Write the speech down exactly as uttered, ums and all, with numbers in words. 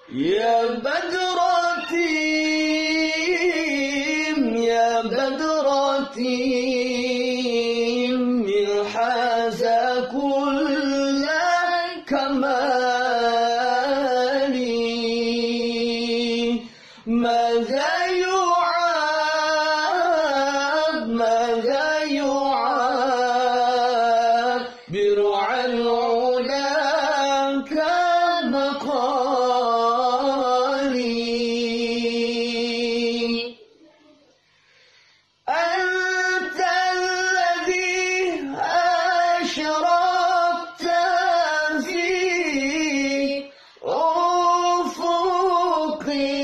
يا بدرتي يا بدرتي من حاز كل كمالي ماذا يعاب ماذا يعاب برعى العلا كمقالي أنت الذي أشرقت في أفقي